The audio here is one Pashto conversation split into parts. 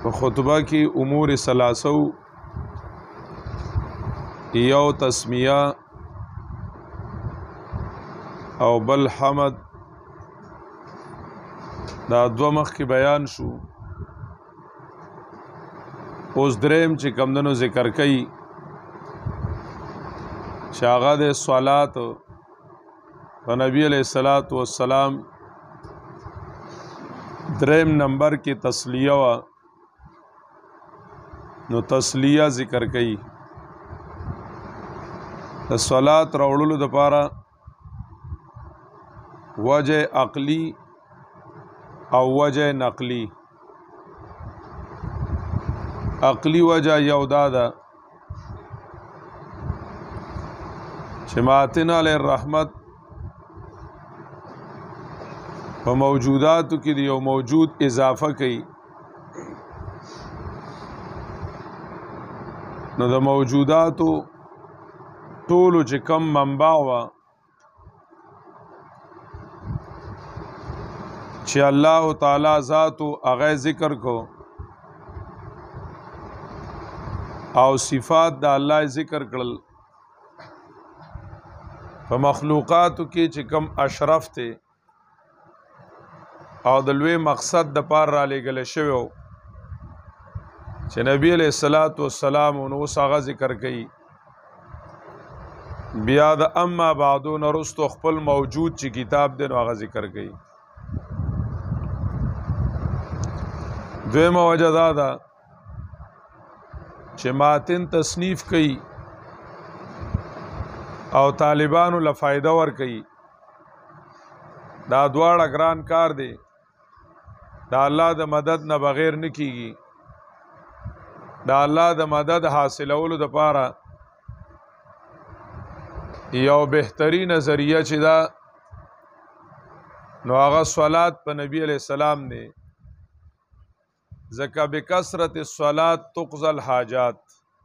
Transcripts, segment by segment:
په خطبه کې امور ثلاثو یو تسمیه او بل حمد دا دوه مخ کې بیان شو. اوس دریم چې کمدنو ذکر کوي چې هغه د صلات په نبی علیہ الصلوۃ والسلام دریم نمبر کې تسلیه وا نو تسلیه ذکر کوي د صلات راوړلو لپاره وجه عقلی او وجه نقلی. عقلی وجه یو دادا چې ماتن علی الرحمت په موجوداتو کې یو موجود اضافه کوي نو د موجوداتو ټولو چې کم منبع وا چې الله تعالی ذاتو هغه ذکر کو او صفات د الله ذکر کړل. په مخلوقاتو کې چې کم اشرف ته او د لوی مقصد د پار را لګل شوی چې نبی علیہ الصلوۃ والسلام نو هغه ذکر کړي. بیا د اما بعدو نرستو خپل موجود چې کتاب دی نو هغه ذکر کړي. دویمه وجه دا ده چې ماتن تصنیف کوي او طالبانو له فائدہ ور کوي. دا دواړه ګران کار دی، دا الله د مدد نه بغیر نه کیږي. دا الله د مدد حاصلولو لپاره یو بهترین ذریعہ چې دا نو هغه صلات په نبی علیہ السلام نه زکه بکثرت الصلات تقضى الحاجات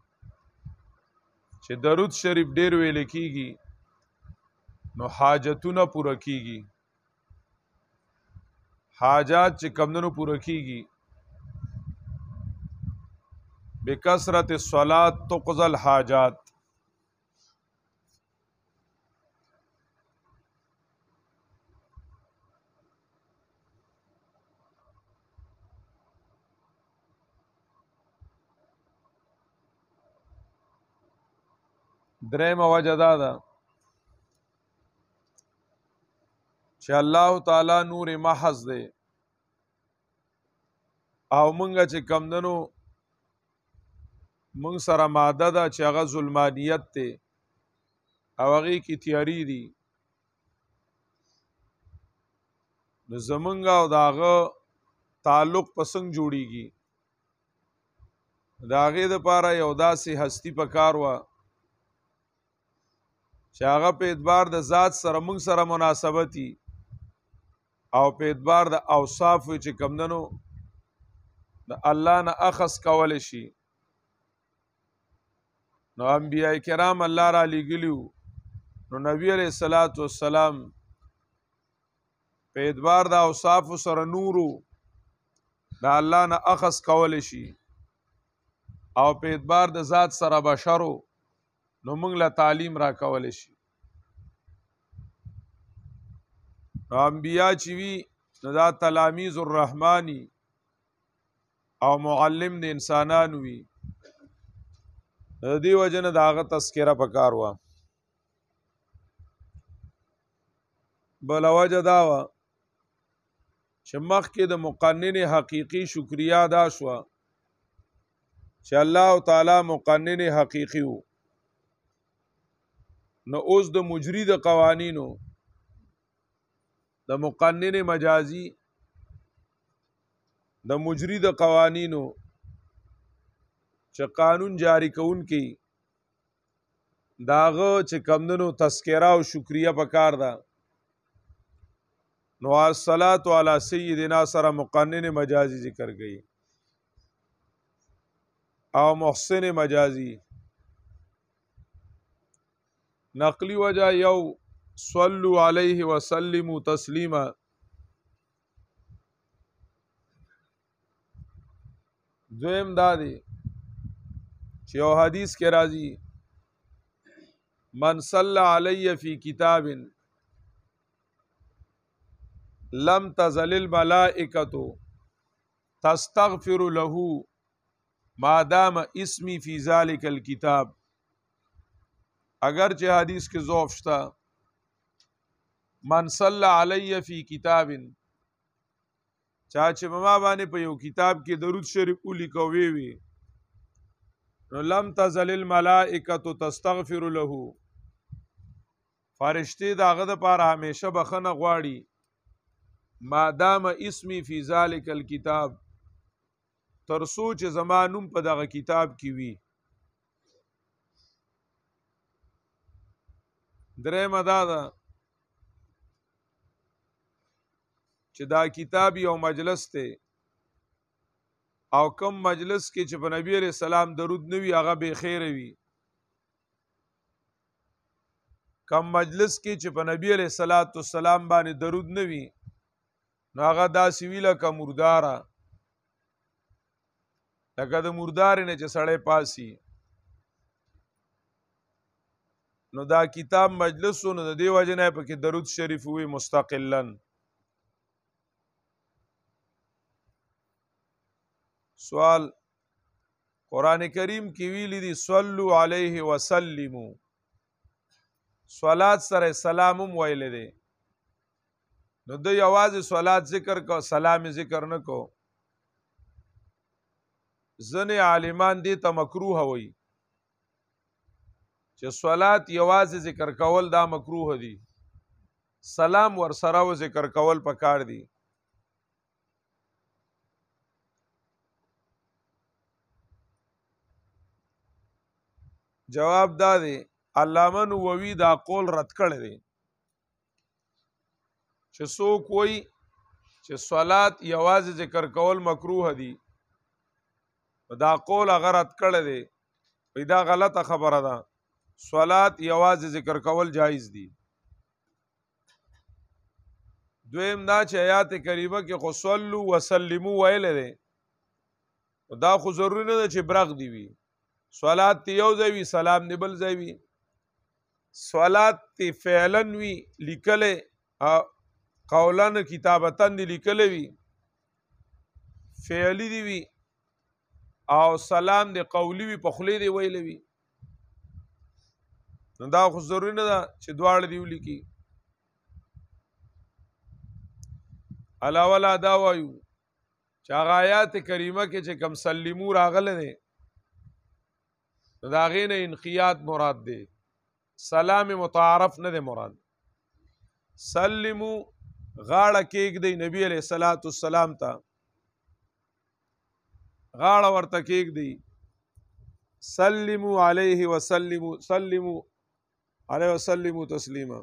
چې درود شریف ډیر ویل کیږي نو حاجتونه پوره کیږي. حاجات چې کمندونو پوره کیږي بکثرت الصلات تقضى الحاجات. دریم وجه دا ده چې الله تعالی نور محض دی او مونږه چې کمدنو مونږ سره ماده ده چې هغه ظلمانیت ته او هغه کی تیاری دي نو زمونږ او داغه تعلق پسنګ جوړیږي. داغه د پاره یو داسې هستی پکار وا چې هغه په اعتبار د ذات سره موږ سره مناسبتي او په اعتبار د اوصاف چې کمدنو د الله نه اخذ کول شي. نو انبیاء کرام الله را لګلیو نو نبی علیہ الصلوۃ والسلام په اعتبار د اوصاف سره نورو د الله نه اخذ کول شي او په اعتبار د ذات سره بشرو نو موږ له تعلیم را کول شي. نو انبیاء چې وی نو دا تلامیذ الرحمانی او معلم د انسانانو وی دی وجنه داغه تذکرہ پکار وا. بل وجه دا وا چې مخکې د مقنن حقیقی شکریا ادا شو چې الله تعالی مقنن حقیقی وو. نو اوس د مجری د قوانینو د مقنن مجازی د مجری د قوانینو چې قانون جاری کون کی داغه چې کمدنو تذکرہ او شکریہ پکار دا نو الصلاۃ علی سیدنا سره مقنن مجازی ذکر گئی او محسن مجازی. نقلی وجہ یو صلو علیہ وسلموا تسلیما دویم دا دی چې یو حدیث کې راځي من صلى علی فی کتاب لم تزل الملائکة تستغفر له ما دام اسمی فی ذلک الکتاب. اگر چې حدیث کې ضعف شته، من صلى علی فی کتاب، چا چې ما باندې په یو کتاب کې درود شریف ولیکو وی نو لم تزل الملائکة تستغفر له، فرشتي داغه د پاره همیشه بخنه غواړي ما دام اسمی فی ذلک الکتاب، تر سوچ زمانوم په دغه کتاب کې وی. درېمه دا ده چې دا کتاب یو مجلس ته، او کم مجلس کې چې په نبی علیہ السلام درود نوی هغه به خیر وي. کم مجلس کې چې په نبی علیہ السلام باندې درود نوی نو هغه داسې وی لکه مرداره، لکه د مردار نه چې سړی پاسی. نو دا کتاب مجلسو نو د دې وجه نه پکې درود شریف وی مستقلا. سوال قرآن کریم کې ویلي دي صلو علیه وسلمو، صلات سره سلامم ویل دي، نو د یوازې صلات ذکر کو سلام ذکر نه کو. ځنې عالمان دي ته مکروه وي چې صلات یوازې ذکر کول دا مکروه دي، سلام ور سره و ذکر کول پکار دي. جواب دا دی علامه نووي دا قول رد کړی دی چې څوک وایي چې صلات یوازې ذکر کول مکروه دي، دا قول هغه رد کړی دی، دا غلطه خبره ده. صلات یوازې ذکر کول جایز دي. دویم دا چې آیات کریمه کې خو صلو وسلمو ویل دی، دا خو ضروري نه ده چې برغ دی وي. صلات تی یو ځای وي، سلام دی بل ځای وي. صلات تی فعلا وي لیکلې، قولن کتابتن دی لیکلې وي، فعلی دی وي، او سلام دی قولی وي، په خولې دی ویلې وي. نو دا خو ضروري نه ده چې دواړه دی ولیکي. علاوه لا دا وایو چې هغه آیات کریمه کې چې کم سلمو راغله دی نو د هغې نه انقیاد مراد دی، سلام متعارف نه دی مراد. سلمو غاړه کېږدئ نبی علیہ السلام ته، غاړه ورته کېږدئ. سلمو علیه وسلمو، سلمو علیه وسلمو تسلیما.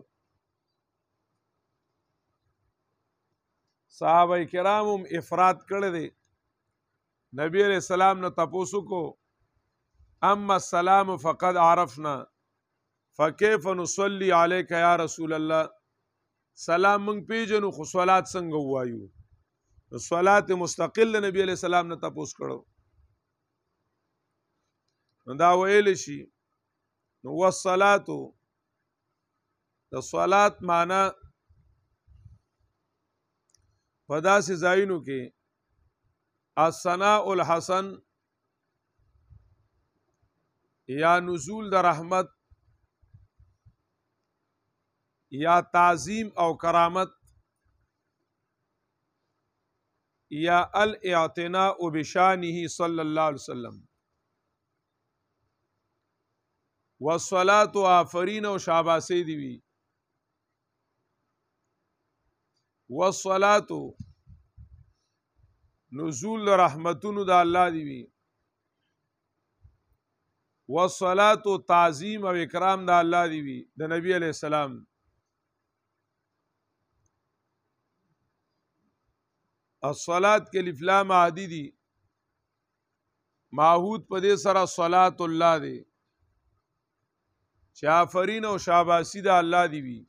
صحابه کرامم افراد کړی دی. نبی علیہ السلام نه تپوسو کو اما السلام فقد عرفنا فكيف نصلي عليك یا رسول الله. سلام منگ پیجنو خو صلات څنګه وایو؟ نو صلات مستقل نبی علیہ السلام نه تپوس کړو، نو دا ویل شي. نو والصلات، د صلات معنا په داسې ځایونو کې الثناء الحسن یا نزول د رحمت یا تعظیم او کرامت یا الاعتناء بشانه صلی الله علیه وسلم. والصلاة آفرین او شاباسی دی وی. والصلاة نزول رحمتونو د الله دی وی. والصلاة تعظیم او اکرام د الله دی وی، د نبی علیہ السلام. الصلاة کې الف لام عادی دی، معهود په دې سره صلاة الله دی چې آفرین او شاباسی د الله دی وی،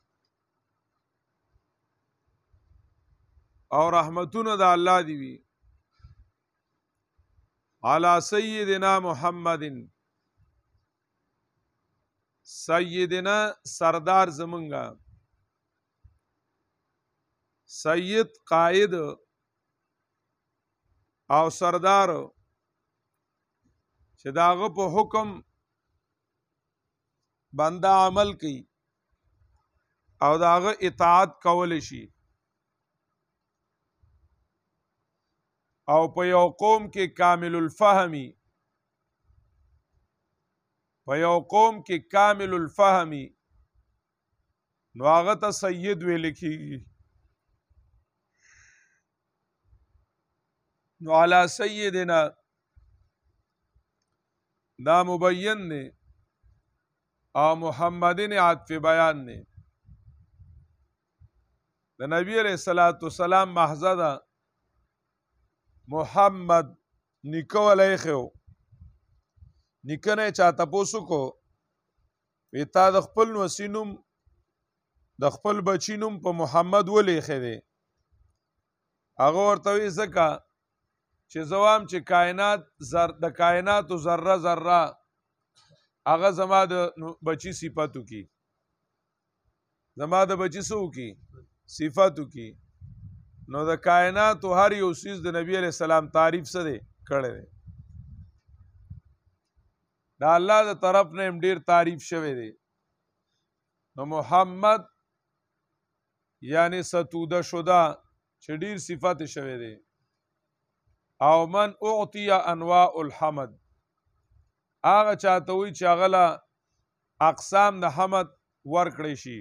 او رحمتونه د الله دی وی. علی سیدنا محمد سیدنا سردار زمونږه سید قائد او سردار چې داغه په حکم بنده عمل کوي او داغه اطاعت کول شي او په یو قوم کې کامل الفهمی نو هغه ته سید ویل کیږي نو علی سیدنا دا مبین نے او محمدین عطف بیان نے د نبی علیہ الصلوۃ والسلام محضه دا محمد نیکو علیخو نیکنه چاته پوسو کو ویتا د خپل وسینوم د خپل بچینوم په محمد ولیخه دی هغه ورته وی زکه چې زوام چې د کائنات ذره ذره هغه زما د بچی صفاتو کی زما د بچی سو کی صفاتو کی نو د کائنات هر یو چیز د نبی علیہ السلام تعریف سره کړي دی دا الله د طرف نه ډیر تعریف شوی دی نو محمد یعنی ستوده شدا چې ډیر صفات شوی دی او من اعطی انواع الحمد هغه چاته وي چې هغه له اقسام د حمد ورکړی شي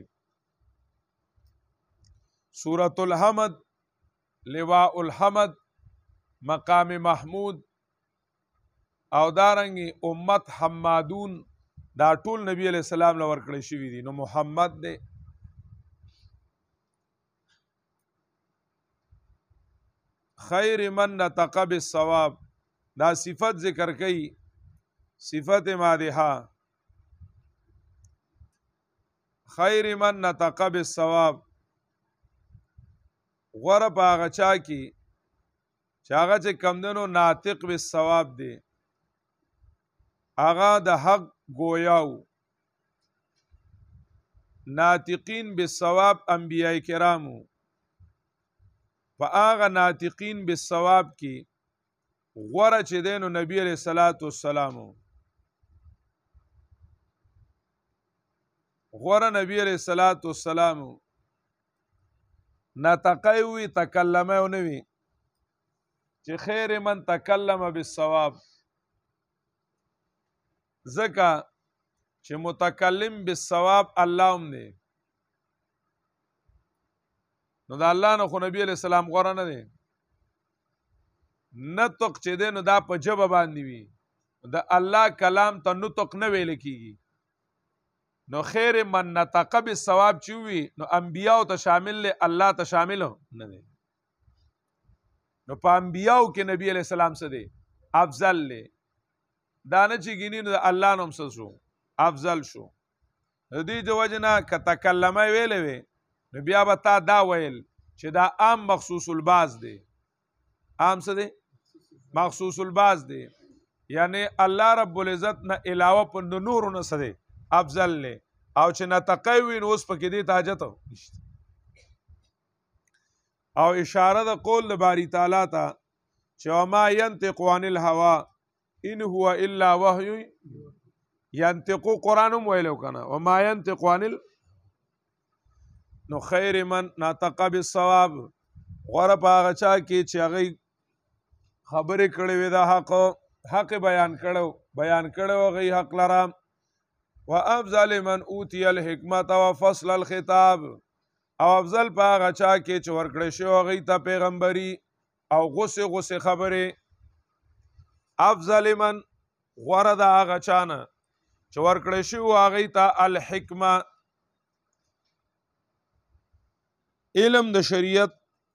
سورة الحمد لواء الحمد مقام محمود او دارنګي امت حمادون دا ټول نبی علیہ السلام له ورکړی شوی دي نو محمد دی خیر من نطق بالصواب دا صفت ذکر کئی صفت مادحہ خیر من نطق بالصواب غره په هغه چا کې چې هغه چې کمدنو ناطق بالصواب دی هغه د حق گویاو ناطقین بالصواب انبیاء کرامو په هغه ناطقین بالصواب کې غوره چې دی نو نبی علیہ الصلوۃ والسلام غوره نبی علیہ الصلوۃ والسلام نطقی وی تکلمه او نوی چې خیر من تکلم بالصواب ځکه چې متکلم بالصواب الله هم دی نو دا الله نه خو نبی علیہ السلام غوره نه دی نطق چې دی نو دا په ژبه باندې وي د الله کلام ته نطق نه ویل کیږي نو خیر من نطق بالصواب چې وي نو انبیاء ته شامل له الله ته شامل نه دی نو په انبیاء کې نبی علیہ السلام څه دی افضل له دا نه چې ګینې نو الله نوم څه شو افضل شو د دې د وجنه ک تکلمه ویلې وي نو بیا به تا دا ویل چې دا عام مخصوص الباز دی عام څه دی مخصوص الباز دی یعنی الله رب العزت نه علاوه په نور نه څه دی افضل له او چې نطقی وي نو اوس پکې دې ته حاجت نشته او اشاره د قول د باری تعالی ته چې وما ينطق عن الهوى ان هو الا وحي ينطق قرآن ویلو کنه وما ينطق عن نو خیر من نطق بالصواب غره پاغه چا کې چې هغه خبرې کړې وي دا حق بیان کړو غي حق لرام وافضل من اوتی الحکمت وفصل الخطاب او افضل پاغه چا کې چې ورکړې شو هغه ته پیغمبري او غصه خبره افضل من غره دا هغه چانه چې ورکړې شو هغه ته الحکمه علم د شریعت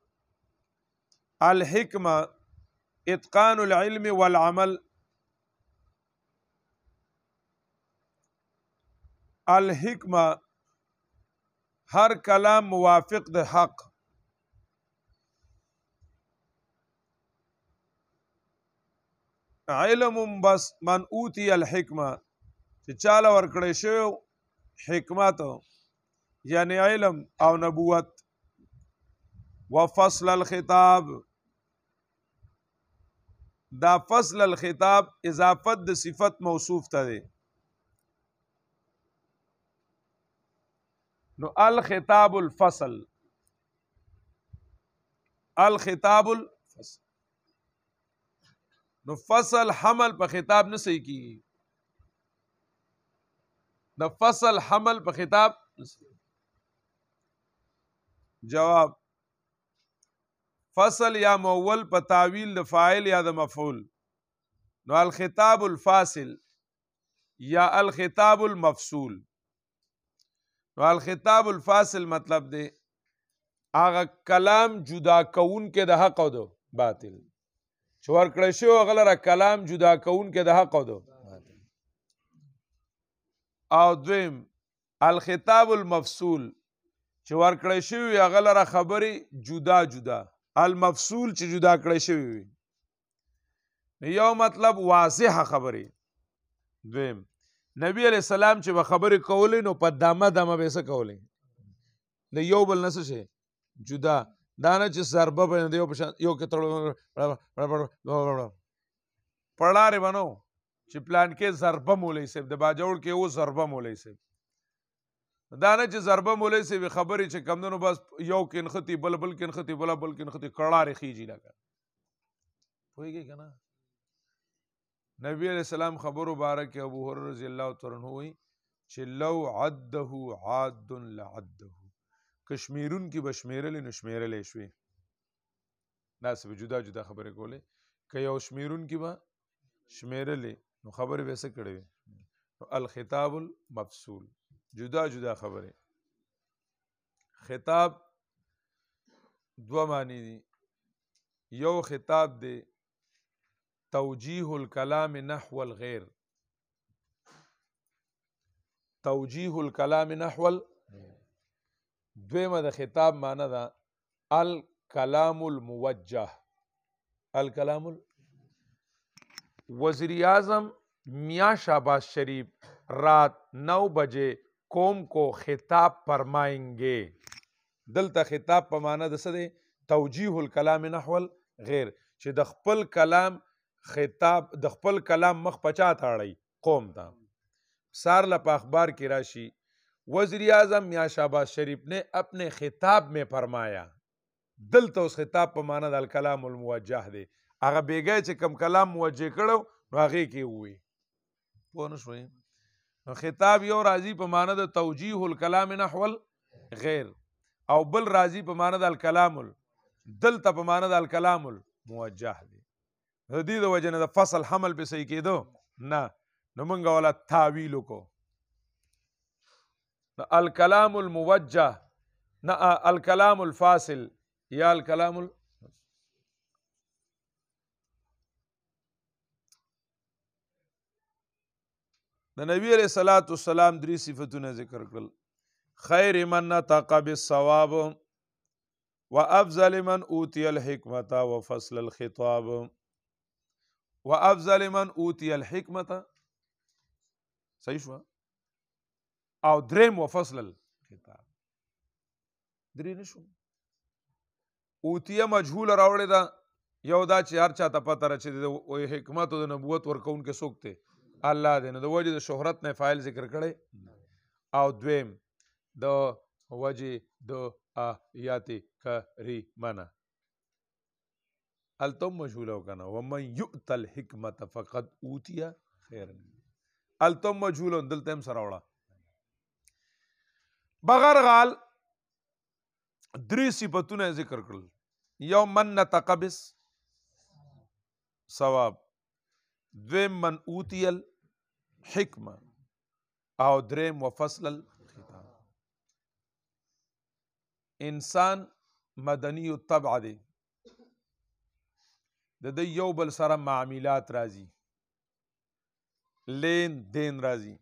الحکمه اتقان العلم والعمل الحکمه هر کلام موافق د حق علم بس من اوتی الحکمه چې چاله ورکړی شوی حکمت یعنی علم او نبوت وفصل الخطاب دا فصل الخطاب اضافت د صفت موصوف ته دی نو الخطاب الفصل الخطاب الفصل نو فصل حمل په خطاب نه صحیح کیږي د فصل حمل په خطاب جواب فصل یا مول په تعویل د فاعل یا د مفعول نو الخطاب الفاصل یا الخطاب المفصول نو الخطاب الفاصل مطلب دی هغه کلام جدا کون کې د حق او د باطل چې ورکړی شوی هغه لره کلام جدا کون کې د حق او د باطل او دویم الخطاب المفصول چې ورکړی شوی هغه لره خبرې جدا جدا المفصول چې جدا کړی شوی وي یو مطلب واضحه خبرې دویم نبی علیہ السلام چې به خبرې کولې نو په دمه دمه به څه کولې د یو بل نه څه شي جدا دا نه چې ضربه به یو کې تړو پړارې بنو چې پلان کې ضربه مولوی صاحب د باجوړ کې او ضربه مولوی صاحب دا نه چې ضربه مولوی صاحب خبرې چې کمدنو بس یو کې نختی بل کې نختی بل کې نختی کړارې خیجی لګا پوهیږي که نه نبی علیہ السلام خبر مبارک ابو هريره رضی الله تعالی عنہ وایي چې لو عده عاد لعده کشمیرون کی بشمیرل نو شمیرل شوي ناس به جدا جدا خبرې کولې که یو شمیرون کی به شمیرل نو خبرې به څه کړې الخطاب المفصول جدا جدا خبرې خطاب دو معنی دي یو خطاب دی توجیه الکلام نحو الغیر توجیه الکلام نحو دویمه د خطاب معنی ده الکلام الموجه الکلام وزیر اعظم میاں شہباز شریف رات 9 بجے قوم کو خطاب فرمائیں گے دلته خطاب په معنی د څه دی توجیه الکلام نحو الغیر چې د خپل کلام خطاب د خپل کلام مخ پچا تاړی قوم ته سار له په اخبار کې راشي وزیر اعظم میاں شہباز شریف نے اپنے خطاب میں فرمایا دلته اوس خطاب په معنی د الکلام الموجه دی هغه بیګی چې کم کلام موجه کړو نو هغې کې ووی پوه نه شوئ نو خطاب یو راځي په معنی د توجیه الکلام نحو الغیر او بل راځي په معنی د الکلام دلته په معنی د الکلام الموجه دی د دې د وجې نه د فصل حمل په صحیح کېدو نه نو موږ والا تعویل وکړو الکلام الموجه نه الکلام الفاصل یا الکلام د نبی علیہ الصلوۃ والسلام 3 صفتونه ذکر کړل خیر من نطق بالصواب وافضل من اوتی الحکمة وفصل الخطاب وافضل من اوتی الحکمة صحیح شو او دریم وفصل الخطاب درې نشو اوتیه مجهول راوړی دا یو دا چې هر چا ته پته را چې د حکمت او د نبوت ورکوونکی څوک دی الله دی نو د وجې د شهرت نه فاعل ذکر کړی او دویم د وجې د آیات کریمه التم مجهول او کنه ومن یؤت الحکمة فقد اوتی خیرا التم مجهول دلته هم سره وړه بغیر غال 3 صفتونه ذکر کړل یو من نطق بالصواب دویم من اوتی الحکمة او دریم وفصل الخطاب انسان مدنی الطبع دی د دې یو بل سره معاملات راځي لین دین راځي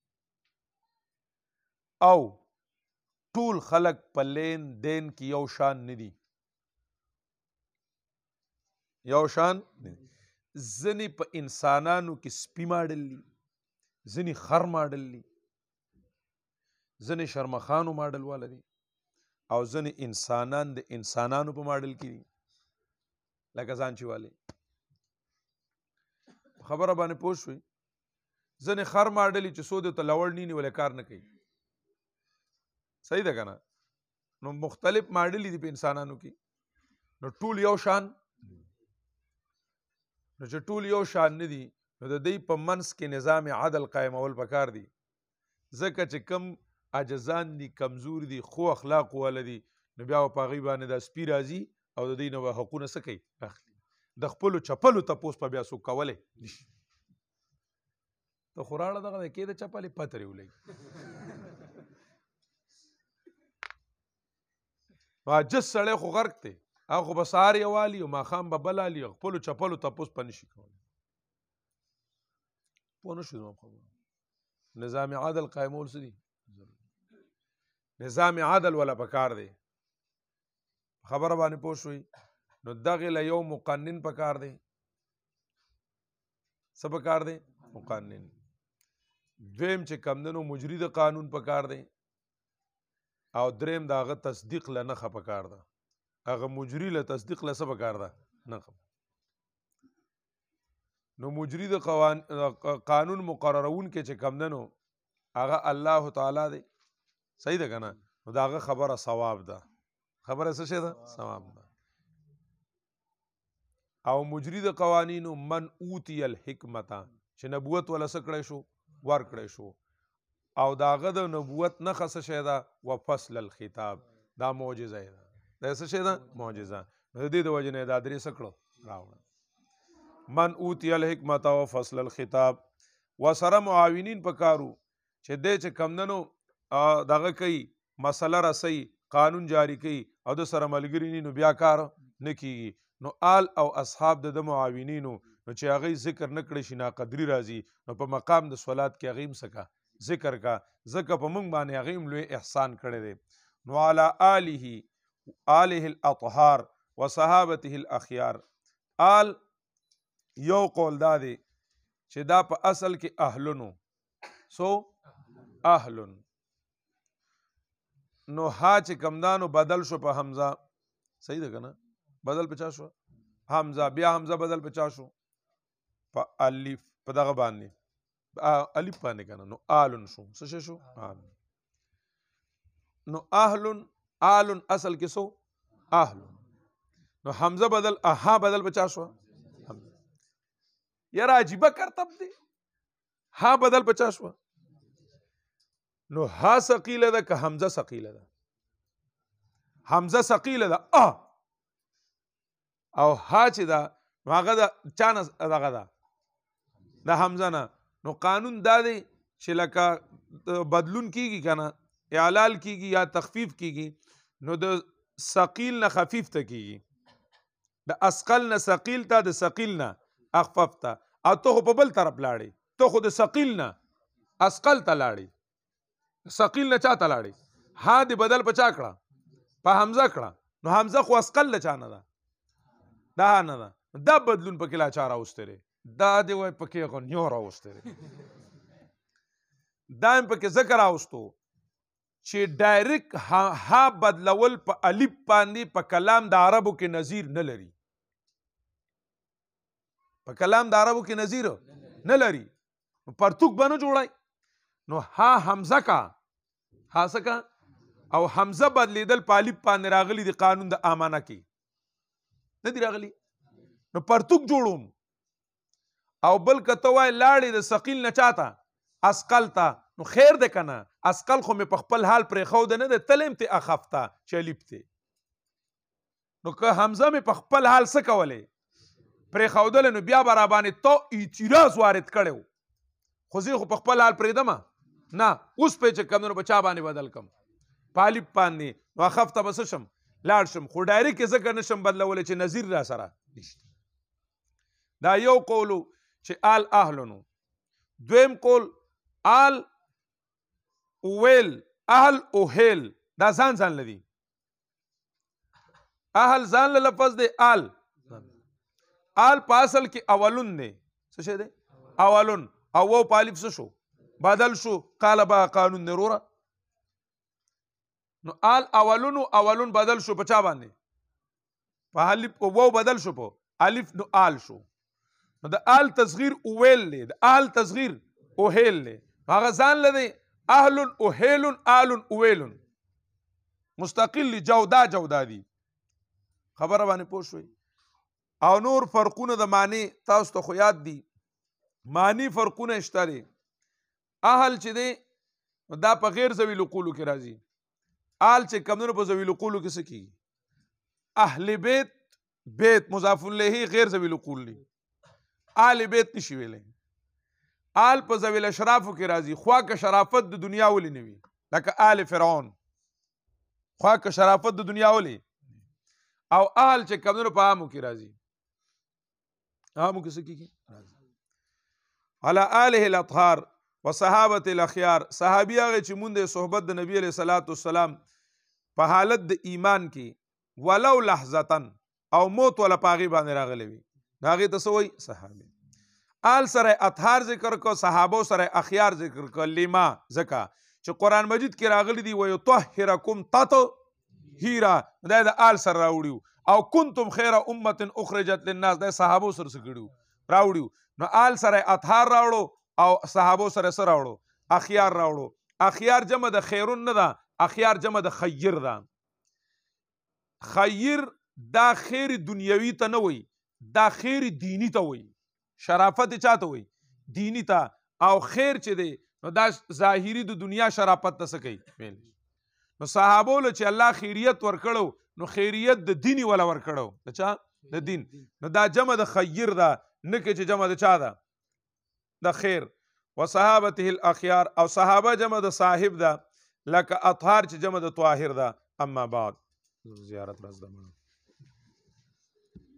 او ټول خلق په لین دین کې یو شان ندي یو شان ځنې په انسانانو کې سپي ماډل دي، ځنې خر ماډل دي، ځنې شرمخانو ماډل والا دي او ځنې انسانان د انسانانو په ماډل کې دي لکه ځان چې والي خبره باندې پوه شوي. ځنې خر ماډل چې څو د ته لوړ نه نیولې کار نه کوي. صحیح ده که نه؟ نو مختلف ماډل دي په انسانانو کې. نو ټول یو شان نو چې ټول یو شان نه دي نو د دوی په منځ کې نظام عدل قایمول پکار دي. ځکه چې کم عاجزان دي، کمزور دي، خو اخلاق والا دي، نو بیا په هغوی باندې دا سپي راځي او د دوی نه به حقونه څه کوي؟ اخلي. د خپلو چپلو تپوس په بیا څوک کولی نشي. ته خو راړه دغه دی کې د چپلې پترې ولګي. عاجز سړی خو غرق دی، هغه خو به سهار یو والي او ماښام به بل والي، خپلو چپلو تپوس په نشي کولی. پوه نه شو زما خبره؟ نظام عدل قایمول څه دي؟ نظام عدل ولا پکار دی. خبره باندې پوه شوي؟ نو دغې له یو مقنن پکار دی. څه پکار دی؟ مقنن. دویم چې کمدنو مجري د قانون پکار دی او دریم د هغه تصدیق له نښه پکار ده. هغه مجري له تصدیق له څه پکار ده؟ نښه. نو مجري د قانون مقررون کې چې کمدنو هغه الله تعالی دی. صحیح ده که نه؟ نو د هغه خبره ثواب ده. خبره څه شی ده؟ ثواب ده. او مجري د قوانینو من اوتی الحکمته چې نبوت ولا څه کړی شو؟ ورکړی شو. او د هغه د نبوت نښه څه شی ده؟ وفصل الخطاب. دا معجزه ده. دا څه شی ده؟ معجزه. د دې د وجې نه دا درې څه کړو؟ راوړه. من اوتی الحکمته وفصل الخطاب. ورسره معاونین پکارو چې دی چې کمدنو دغه کوي، مسله رسوي، قانون جاری کوي او د سره ملګري نی نو بیا کار نه کیږي. نو آل او اصحاب د معاونینو نو چې هغوی ذکر نه کړی شي ناقدري راځي، نو په مقام د صلات کې هغوی هم څه کا؟ ذکر کا. ځکه په موږ باندې هغوی هم لوی احسان کړی دی. نو علی آله الاطهار و صحابته الاخیار. آل یو قول دا دی چې دا په اصل کې اهلونو سو اهلن. نو ها چې کمدانو بدل شو په حمزه. صحیح ده که نه؟ بدل په چا شو؟ حمزه. بیا حمزه بدل په چا شو؟ په الف. په دغه باندې الف باندې که نه؟ نو آلن شو. څه شی شو؟ آلن. نو اهلن آلن اصل کې سو اهلن. نو حمزه بدل ها بدل په چا شو؟ حمزه. یاره عجیبه کرتب دی. ها بدل په چا شو؟ نو ها ثقیله ده که حمزه ثقیله ده؟ حمزه ثقیله ده او ها چې ده نو هغه د چا نه دغه ده؟ د حمزه نه. نو قانون دا دی چې لکه بدلون کیږي که نه، اعلال کیږي یا تخفیف کیږي، نو د ثقیل نه خفیف ته کیږي، د اثقل نه ثقیل ته، د ثقیل نه اخفف ته. او ته خو په بل طرف لاړې، ته خو د ثقیل نه اثقل ته لاړې، ثقیل نه چا ته لاړې؟ ها دې بدل په چا کړه؟ په حمزه کړه. نو حمزه خو اثقل له چا نه ده؟ دا نه ده. دا بدلون پکې لا چا راوستی دی؟ دا دې وایي پکې غنیو راوستی دی. دا هم پکې ځکه راوستو چې ډایرکټ ها بدلول په الف باندې په کلام د عربو کې نظیر نه لري. په کلام د عربو کې نظیر نه لري. پرتوک به نه جوړای. نو ها حمزه کا، ها څه کا؟ او حمزه بدلیدل په الف باندې راغلی د قانون د امانه کې نه دی راغلی. نو پرتوک جوړوم. او بل که ته وایې لاړې د ثقیل نه چاته؟ اثقل ته. نو خیر دی که نه؟ اثقل خو مې په خپل حال پرېښوده نه دی، تلیم ته اخف ته چې الف ته. نو که حمزه مې په خپل حال څه کولی؟ پرېښودلی، نو بیا به را باندې تو اعتراض وارد کړی و. خو زه خو په خپل حال پرېږدمه نه. اوس پې چې کمدنو په چا باندې بدل کم؟ په الف باندې. نو اخف ته به څه شم؟ لاړ شم. خو ډایرکټ یې ځکه نشم بدلولی چې نظیر را سره نشته. دا یو قولو چې آل اهلونو. دویم قول آل اویل، اهل اوهیل، دا ځان لدي. اهل ځان له لفظ دی، آل آل په اصل کې اولون دی څه شی دی اولون او واو په الف څه شو بدل شو قال با قانون دی وروره نو آل اولون بدل شو په چا باندې په الف واو بدل شو په الف نو آل شو نو د آل تصغیر اویل دی د آل تصغیر اوهیل دی هغه ځان لدی اهل اوهیل آل اویل مستقل جودا دي خبره باندې پوه شوي او نور فرقونه د معنی تاسو ته خو یاد دي معنی فرقونه شته دي اهل چې دی دا په غیر ذوی العقول کې راځي آل چې کمونو په ذوی العقول کې څه کیږي اهل بیت مضاف الیه غیر ذوی العقول دی آل بیت نشي ویلې آل په ذوی الاشراف کې راځي خوا که شرافت د دنیا ولې نه وي لکه آل فرعون خوا که شرافت د دنیا ولې او آل چې کمونو په عامو کې راځي عامو کې څه کیږي راځي علی آله الاطهار وصحابه الاخيار صحابي هغه چې مونږ د صحبت د نبی علیہ الصلوۃ والسلام په حالت د ایمان کې ولو لحظتن او موت ولا پاغي باندې راغلی وي هغه ته سوی صحابي آل سره اطهار ذکر کو صحابو سره اخيار ذکر کو لما زکا چې قران مجید کې راغلی دی ويطهرکم تطهیرا دا د آل سره راوړیو او کنتم خیر امه اخرجت للناس دا صحابو سره سګړیو راوړیو نو آل سره اطهار راوړو او صحابو سره سره راوړو اخيار راوړو اخيار جمع د خیرون نه ده اخيار جمع د خیر ده خیر دا خیر دنیوي ته نه وي دا خیر دینی ته وي شرافت چاته وي دینی ته او خیر چې دی نو دا ظاهری د دنیا شرافت ته څه کوي نو صحابو له چې الله خیریت ورکړو نو خیریت د دینی ولا ورکړو د چا د دین نو دا جمع د خیر ده نه کې چې جمع د چا ده د خیر وصحابته الاخيار او صحابه جمع د صاحب ده لکه اطهار چې جمع د طاهر ده اما بعد زیارت راز ده